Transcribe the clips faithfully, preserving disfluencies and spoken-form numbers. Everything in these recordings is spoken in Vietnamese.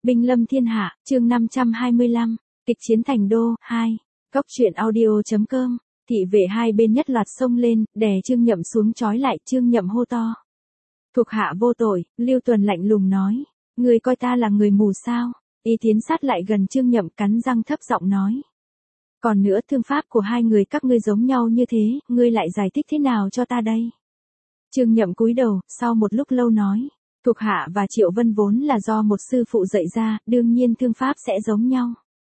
Binh lâm thiên hạ, chương năm trăm hai mươi lăm, kịch chiến thành đô, hai. Cốc truyện audio.com, thị vệ hai bên nhất loạt xông lên, đè Trương Nhậm xuống trói lại, Trương Nhậm hô to. Thuộc hạ vô tội, Lưu Tuần lạnh lùng nói. Người coi ta là người mù sao? Y tiến sát lại gần Trương Nhậm cắn răng thấp giọng nói. Còn nữa thương pháp của hai người các ngươi giống nhau như thế, ngươi lại giải thích thế nào cho ta đây? Trương Nhậm cúi đầu, sau một lúc lâu nói. Thuộc hạ và Triệu Vân vốn là do một sư phụ dạy ra, đương nhiên thương pháp sẽ giống nhau.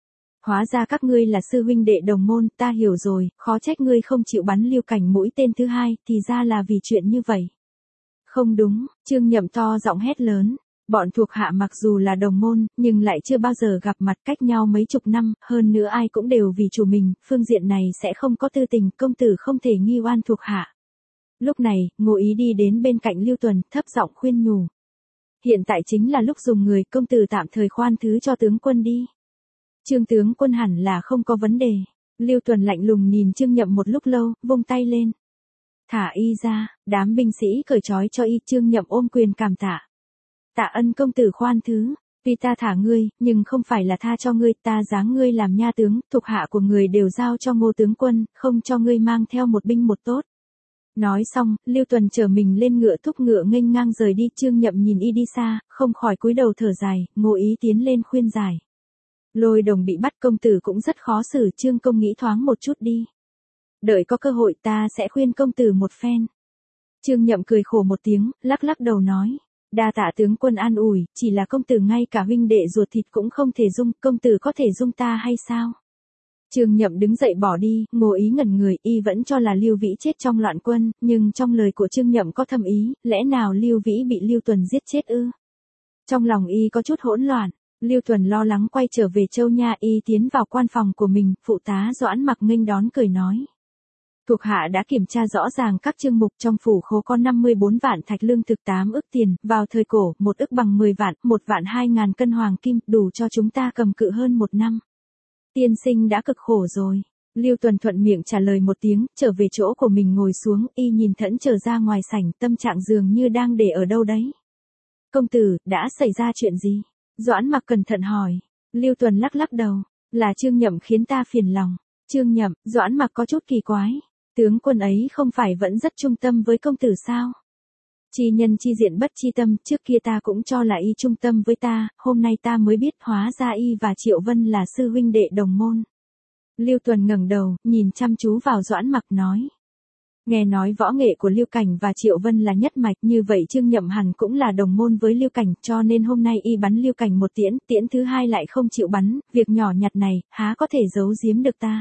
Hóa ra các ngươi là sư huynh đệ đồng môn, ta hiểu rồi, khó trách ngươi không chịu bắn Lưu Cảnh mũi tên thứ hai, thì ra là vì chuyện như vậy. Không đúng, Trương Nhậm to giọng hét lớn. Bọn thuộc hạ mặc dù là đồng môn, nhưng lại chưa bao giờ gặp mặt cách nhau mấy chục năm, hơn nữa ai cũng đều vì chủ mình, phương diện này sẽ không có tư tình, công tử không thể nghi oan thuộc hạ. Lúc này, Ngô Ý đi đến bên cạnh Lưu Tuần, thấp giọng khuyên nhủ. Hiện tại chính là lúc dùng người, công tử tạm thời khoan thứ cho tướng quân đi. Trương tướng quân hẳn là không có vấn đề. Lưu Tuần lạnh lùng nhìn Trương Nhậm một lúc lâu, vung tay lên. Thả y ra, đám binh sĩ cởi trói cho y. Trương Nhậm ôm quyền cảm tạ. Tạ ân công tử khoan thứ, tuy ta thả ngươi, nhưng không phải là tha cho ngươi, ta giáng ngươi làm nha tướng, thuộc hạ của người đều giao cho Ngô tướng quân, không cho ngươi mang theo một binh một tốt. Nói xong, Lưu Tuần chở mình lên ngựa thúc ngựa nghênh ngang rời đi. Trương Nhậm nhìn y đi xa, không khỏi cúi đầu thở dài, Ngô Ý tiến lên khuyên giải. Lôi Đồng bị bắt, công tử cũng rất khó xử, Trương công nghĩ thoáng một chút đi. Đợi có cơ hội ta sẽ khuyên công tử một phen. Trương Nhậm cười khổ một tiếng, lắc lắc đầu nói. Đa tạ tướng quân an ủi, chỉ là công tử ngay cả huynh đệ ruột thịt cũng không thể dung, công tử có thể dung ta hay sao? Trương Nhậm đứng dậy bỏ đi, Ngô Ý ngẩn người, y vẫn cho là Lưu Vĩ chết trong loạn quân, nhưng trong lời của Trương Nhậm có thâm ý, lẽ nào Lưu Vĩ bị Lưu Tuần giết chết ư? Trong lòng y có chút hỗn loạn, Lưu Tuần lo lắng quay trở về Châu Nha, y tiến vào quan phòng của mình, phụ tá Doãn Mặc nghênh đón cười nói. Thuộc hạ đã kiểm tra rõ ràng các chương mục, trong phủ khố có năm mươi bốn vạn thạch lương thực, tám ức tiền, vào thời cổ, một ức bằng mười vạn, một vạn hai ngàn cân hoàng kim, đủ cho chúng ta cầm cự hơn một năm. Tiên sinh đã cực khổ rồi. Lưu Tuần thuận miệng trả lời một tiếng, trở về chỗ của mình ngồi xuống, y nhìn thẫn trở ra ngoài sảnh, tâm trạng dường như đang để ở đâu đấy. Công tử, đã xảy ra chuyện gì? Doãn Mặc cẩn thận hỏi. Lưu Tuần lắc lắc đầu, là Trương Nhậm khiến ta phiền lòng. Trương Nhậm, Doãn Mặc có chút kỳ quái. Tướng quân ấy không phải vẫn rất trung tâm với công tử sao? Chi nhân chi diện bất chi tâm, trước kia ta cũng cho là y trung tâm với ta, hôm nay ta mới biết hóa ra y và Triệu Vân là sư huynh đệ đồng môn. Lưu Tuần ngẩng đầu, nhìn chăm chú vào Doãn Mặc nói. Nghe nói võ nghệ của Lưu Cảnh và Triệu Vân là nhất mạch, như vậy Trương Nhậm hẳn cũng là đồng môn với Lưu Cảnh, cho nên hôm nay y bắn Lưu Cảnh một tiễn, tiễn thứ hai lại không chịu bắn, việc nhỏ nhặt này, há có thể giấu giếm được ta.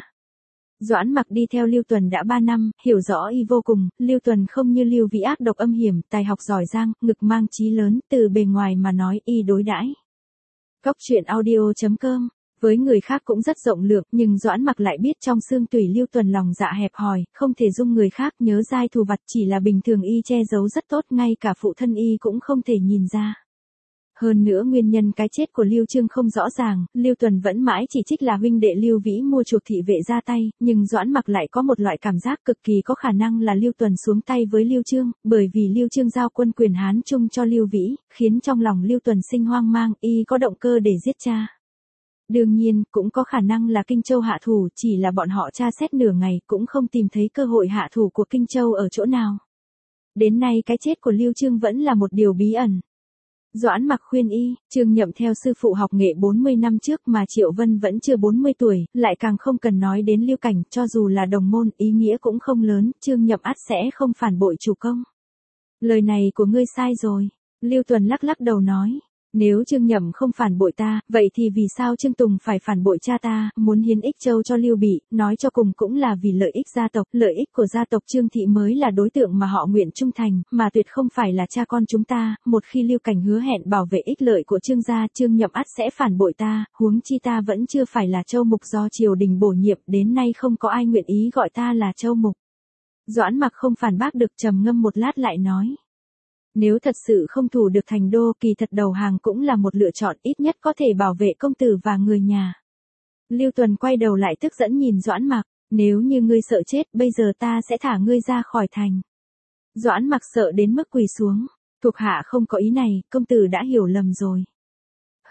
Doãn Mặc đi theo Lưu Tuần đã ba năm, hiểu rõ y vô cùng, Lưu Tuần không như Lưu Vĩ ác độc âm hiểm, tài học giỏi giang, ngực mang chí lớn, từ bề ngoài mà nói y đối đãi. Cốc truyện audio.com, với người khác cũng rất rộng lượng, nhưng Doãn Mặc lại biết trong xương tủy Lưu Tuần lòng dạ hẹp hòi, không thể dung người khác, nhớ dai thù vặt, chỉ là bình thường y che giấu rất tốt, ngay cả phụ thân y cũng không thể nhìn ra. Hơn nữa nguyên nhân cái chết của Lưu Trương không rõ ràng, Lưu Tuần vẫn mãi chỉ trích là huynh đệ Lưu Vĩ mua chuộc thị vệ ra tay, nhưng Doãn Mặc lại có một loại cảm giác cực kỳ có khả năng là Lưu Tuần xuống tay với Lưu Trương, bởi vì Lưu Trương giao quân quyền Hán Trung cho Lưu Vĩ, khiến trong lòng Lưu Tuần sinh hoang mang, y có động cơ để giết cha. Đương nhiên, cũng có khả năng là Kinh Châu hạ thủ, chỉ là bọn họ tra xét nửa ngày cũng không tìm thấy cơ hội hạ thủ của Kinh Châu ở chỗ nào. Đến nay cái chết của Lưu Trương vẫn là một điều bí ẩn. Doãn Mặc khuyên y, Trương Nhậm theo sư phụ học nghệ bốn mươi năm trước mà Triệu Vân vẫn chưa bốn mươi tuổi, lại càng không cần nói đến Lưu Cảnh, cho dù là đồng môn, ý nghĩa cũng không lớn, Trương Nhậm ắt sẽ không phản bội chủ công. Lời này của ngươi sai rồi. Lưu Tuần lắc lắc đầu nói. Nếu Trương Nhậm không phản bội ta, vậy thì vì sao Trương Tùng phải phản bội cha ta, muốn hiến ích châu cho Lưu Bị, nói cho cùng cũng là vì lợi ích gia tộc, lợi ích của gia tộc Trương Thị mới là đối tượng mà họ nguyện trung thành, mà tuyệt không phải là cha con chúng ta, một khi Lưu Cảnh hứa hẹn bảo vệ ích lợi của Trương gia, Trương Nhậm ắt sẽ phản bội ta, huống chi ta vẫn chưa phải là châu mục do triều đình bổ nhiệm, đến nay không có ai nguyện ý gọi ta là châu mục. Doãn Mặc không phản bác được, trầm ngâm một lát lại nói. Nếu thật sự không thủ được thành đô, kỳ thật đầu hàng cũng là một lựa chọn, ít nhất có thể bảo vệ công tử và người nhà. Lưu Tuần quay đầu lại tức giận nhìn Doãn Mặc, nếu như ngươi sợ chết, bây giờ ta sẽ thả ngươi ra khỏi thành. Doãn Mặc sợ đến mức quỳ xuống, thuộc hạ không có ý này, công tử đã hiểu lầm rồi.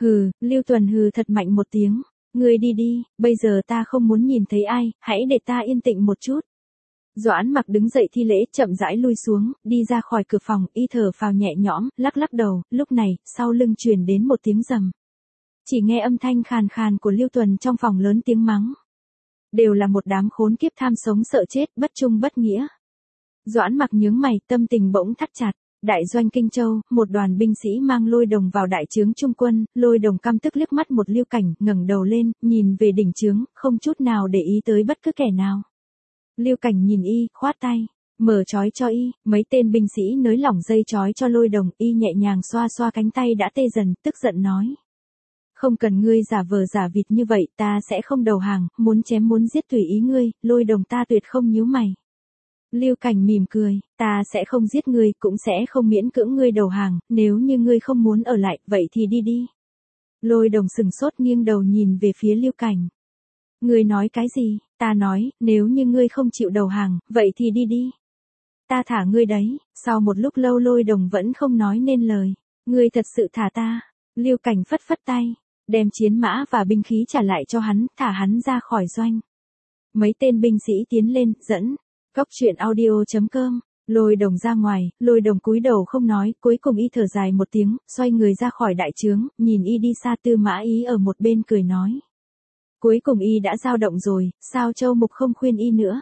Hừ, Lưu Tuần hừ thật mạnh một tiếng. Ngươi đi đi, bây giờ ta không muốn nhìn thấy ai, hãy để ta yên tĩnh một chút. Doãn Mặc đứng dậy thi lễ, chậm rãi lui xuống, đi ra khỏi cửa phòng, y thở phào nhẹ nhõm, lắc lắc đầu, lúc này, sau lưng truyền đến một tiếng rầm. Chỉ nghe âm thanh khàn khàn của Lưu Tuần trong phòng lớn tiếng mắng. Đều là một đám khốn kiếp tham sống sợ chết, bất trung bất nghĩa. Doãn Mặc nhướng mày, tâm tình bỗng thắt chặt. Đại doanh Kinh Châu, một đoàn binh sĩ mang Lôi Đồng vào đại trướng trung quân, Lôi Đồng căm tức liếc mắt một Lưu Cảnh, ngẩng đầu lên, nhìn về đỉnh trướng, không chút nào để ý tới bất cứ kẻ nào. Lưu Cảnh nhìn y, khoát tay, mở trói cho y, mấy tên binh sĩ nới lỏng dây trói cho Lôi Đồng, y nhẹ nhàng xoa xoa cánh tay đã tê dần, tức giận nói. Không cần ngươi giả vờ giả vịt như vậy, ta sẽ không đầu hàng, muốn chém muốn giết tùy ý ngươi, Lôi Đồng ta tuyệt không nhíu mày. Lưu Cảnh mỉm cười, ta sẽ không giết ngươi, cũng sẽ không miễn cưỡng ngươi đầu hàng, nếu như ngươi không muốn ở lại, vậy thì đi đi. Lôi Đồng sừng sốt nghiêng đầu nhìn về phía Lưu Cảnh. Ngươi nói cái gì? Ta nói, nếu như ngươi không chịu đầu hàng, vậy thì đi đi. Ta thả ngươi đấy, sau một lúc lâu Lôi Đồng vẫn không nói nên lời. Ngươi thật sự thả ta. Lưu Cảnh phất phất tay, đem chiến mã và binh khí trả lại cho hắn, thả hắn ra khỏi doanh. Mấy tên binh sĩ tiến lên, dẫn. Cốc truyện audio chấm com, Lôi Đồng ra ngoài, Lôi Đồng cúi đầu không nói, cuối cùng y thở dài một tiếng, xoay người ra khỏi đại trướng, nhìn y đi xa. Tư Mã Ý ở một bên cười nói. Cuối cùng y đã dao động rồi, sao Châu Mục không khuyên y nữa?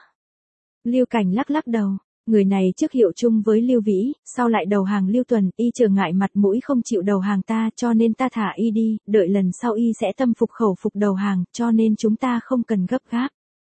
Lưu Cảnh lắc lắc đầu, người này trước hiệu chung với Lưu Vĩ, sau lại đầu hàng Lưu Tuần, y trở ngại mặt mũi không chịu đầu hàng ta, cho nên ta thả y đi, đợi lần sau y sẽ tâm phục khẩu phục đầu hàng, cho nên chúng ta không cần gấp gáp.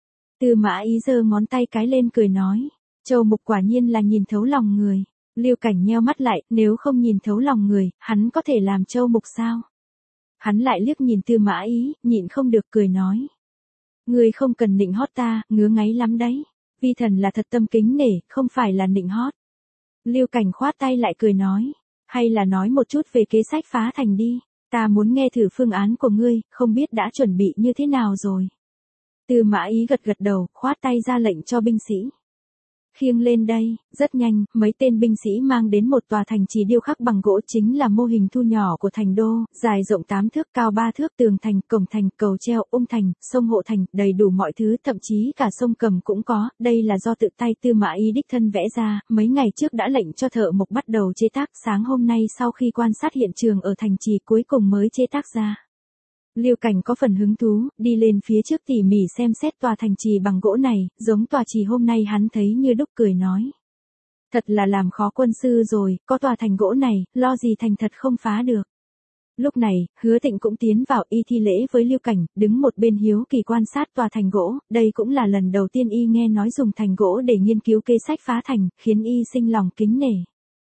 Tư Mã Ý giơ ngón tay cái lên cười nói, Châu Mục quả nhiên là nhìn thấu lòng người. Lưu Cảnh nheo mắt lại, nếu không nhìn thấu lòng người, hắn có thể làm Châu Mục sao? Hắn lại liếc nhìn Tư Mã Ý, nhịn không được cười nói. Ngươi không cần nịnh hót ta, ngứa ngáy lắm đấy. Vi thần là thật tâm kính nể, không phải là nịnh hót. Lưu Cảnh khoát tay lại cười nói, hay là nói một chút về kế sách phá thành đi, ta muốn nghe thử phương án của ngươi, không biết đã chuẩn bị như thế nào rồi. Tư Mã Ý gật gật đầu, khoát tay ra lệnh cho binh sĩ. Khiêng lên đây, rất nhanh, mấy tên binh sĩ mang đến một tòa thành trì điêu khắc bằng gỗ, chính là mô hình thu nhỏ của thành đô, dài rộng tám thước, cao ba thước, tường thành, cổng thành, cầu treo, ung thành, sông hộ thành, đầy đủ mọi thứ, thậm chí cả sông Cầm cũng có, đây là do tự tay Tư Mã Ý đích thân vẽ ra, mấy ngày trước đã lệnh cho thợ mộc bắt đầu chế tác, sáng hôm nay sau khi quan sát hiện trường ở thành trì cuối cùng mới chế tác ra. Lưu Cảnh có phần hứng thú, đi lên phía trước tỉ mỉ xem xét tòa thành trì bằng gỗ này, giống tòa trì hôm nay hắn thấy như đúc, cười nói. Thật là làm khó quân sư rồi, có tòa thành gỗ này, lo gì thành thật không phá được. Lúc này, Hứa Tịnh cũng tiến vào, y thi lễ với Lưu Cảnh, đứng một bên hiếu kỳ quan sát tòa thành gỗ, đây cũng là lần đầu tiên y nghe nói dùng thành gỗ để nghiên cứu kế sách phá thành, khiến y sinh lòng kính nể.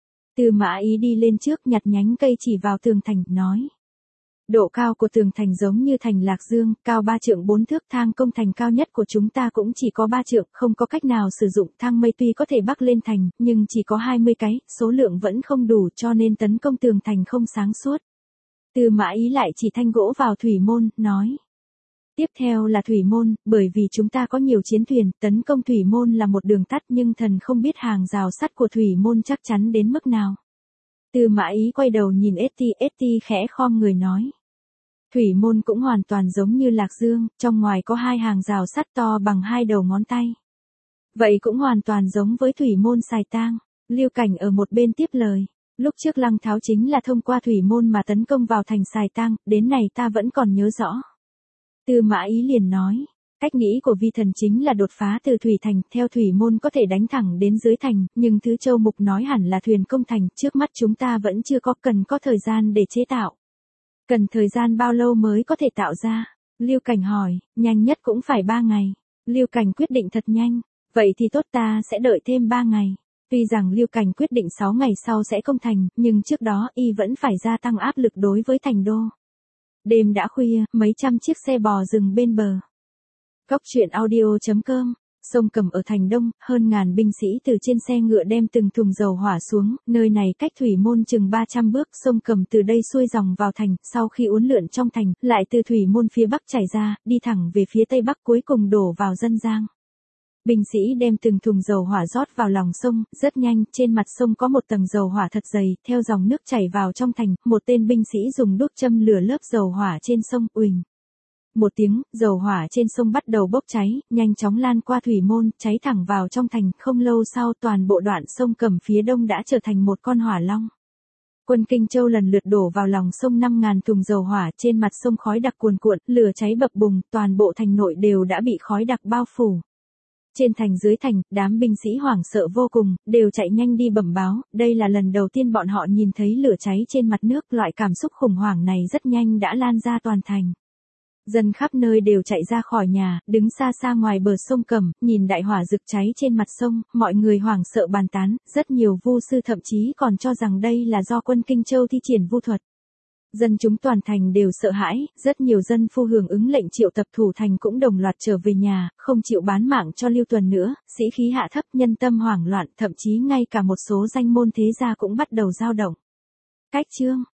Tư Mã Ý đi lên trước nhặt nhánh cây chỉ vào tường thành, nói. Độ cao của tường thành giống như thành Lạc Dương, cao ba trượng bốn thước, thang công thành cao nhất của chúng ta cũng chỉ có ba trượng, không có cách nào sử dụng thang mây, tuy có thể bắc lên thành, nhưng chỉ có hai mươi cái, số lượng vẫn không đủ, cho nên tấn công tường thành không sáng suốt. Tư Mã Ý lại chỉ thanh gỗ vào thủy môn, nói. Tiếp theo là thủy môn, bởi vì chúng ta có nhiều chiến thuyền, tấn công thủy môn là một đường tắt, nhưng thần không biết hàng rào sắt của thủy môn chắc chắn đến mức nào. Tư Mã Ý quay đầu nhìn Eti, Eti khẽ khom người nói. Thủy môn cũng hoàn toàn giống như Lạc Dương, trong ngoài có hai hàng rào sắt to bằng hai đầu ngón tay. Vậy cũng hoàn toàn giống với thủy môn Sài Tang. Lưu Cảnh ở một bên tiếp lời. Lúc trước Lăng Tháo chính là thông qua thủy môn mà tấn công vào thành Sài Tang, đến này ta vẫn còn nhớ rõ. Tư Mã Ý liền nói. Cách nghĩ của vi thần chính là đột phá từ thủy thành, theo thủy môn có thể đánh thẳng đến dưới thành, nhưng thứ Châu Mục nói hẳn là thuyền công thành, trước mắt chúng ta vẫn chưa có, cần có thời gian để chế tạo. Cần thời gian bao lâu mới có thể tạo ra? Lưu Cảnh hỏi, nhanh nhất cũng phải ba ngày. Lưu Cảnh quyết định thật nhanh, vậy thì tốt, ta sẽ đợi thêm ba ngày. Tuy rằng Lưu Cảnh quyết định sáu ngày sau sẽ công thành, nhưng trước đó y vẫn phải gia tăng áp lực đối với thành đô. Đêm đã khuya, mấy trăm chiếc xe bò dừng bên bờ. Cốc truyện audio chấm com, sông Cầm ở thành Đông, hơn ngàn binh sĩ từ trên xe ngựa đem từng thùng dầu hỏa xuống, nơi này cách thủy môn chừng ba trăm bước, sông Cầm từ đây xuôi dòng vào thành, sau khi uốn lượn trong thành, lại từ thủy môn phía bắc chảy ra, đi thẳng về phía tây bắc, cuối cùng đổ vào Dân Giang. Binh sĩ đem từng thùng dầu hỏa rót vào lòng sông, rất nhanh, trên mặt sông có một tầng dầu hỏa thật dày, theo dòng nước chảy vào trong thành, một tên binh sĩ dùng đuốc châm lửa lớp dầu hỏa trên sông, uỳnh. Một tiếng, dầu hỏa trên sông bắt đầu bốc cháy, nhanh chóng lan qua thủy môn, cháy thẳng vào trong thành, không lâu sau toàn bộ đoạn sông Cẩm phía đông đã trở thành một con hỏa long. Quân Kinh Châu lần lượt đổ vào lòng sông năm ngàn thùng dầu hỏa, trên mặt sông khói đặc cuồn cuộn, lửa cháy bập bùng, toàn bộ thành nội đều đã bị khói đặc bao phủ. Trên thành dưới thành, đám binh sĩ hoảng sợ vô cùng, đều chạy nhanh đi bẩm báo, đây là lần đầu tiên bọn họ nhìn thấy lửa cháy trên mặt nước, loại cảm xúc khủng hoảng này rất nhanh đã lan ra toàn thành. Dân khắp nơi đều chạy ra khỏi nhà, đứng xa xa ngoài bờ sông Cẩm, nhìn đại hỏa rực cháy trên mặt sông, mọi người hoảng sợ bàn tán, rất nhiều vu sư thậm chí còn cho rằng đây là do quân Kinh Châu thi triển vu thuật. Dân chúng toàn thành đều sợ hãi, rất nhiều dân phu hưởng ứng lệnh triệu tập thủ thành cũng đồng loạt trở về nhà, không chịu bán mạng cho Lưu Tuần nữa, sĩ khí hạ thấp, nhân tâm hoảng loạn, thậm chí ngay cả một số danh môn thế gia cũng bắt đầu dao động. Cách chương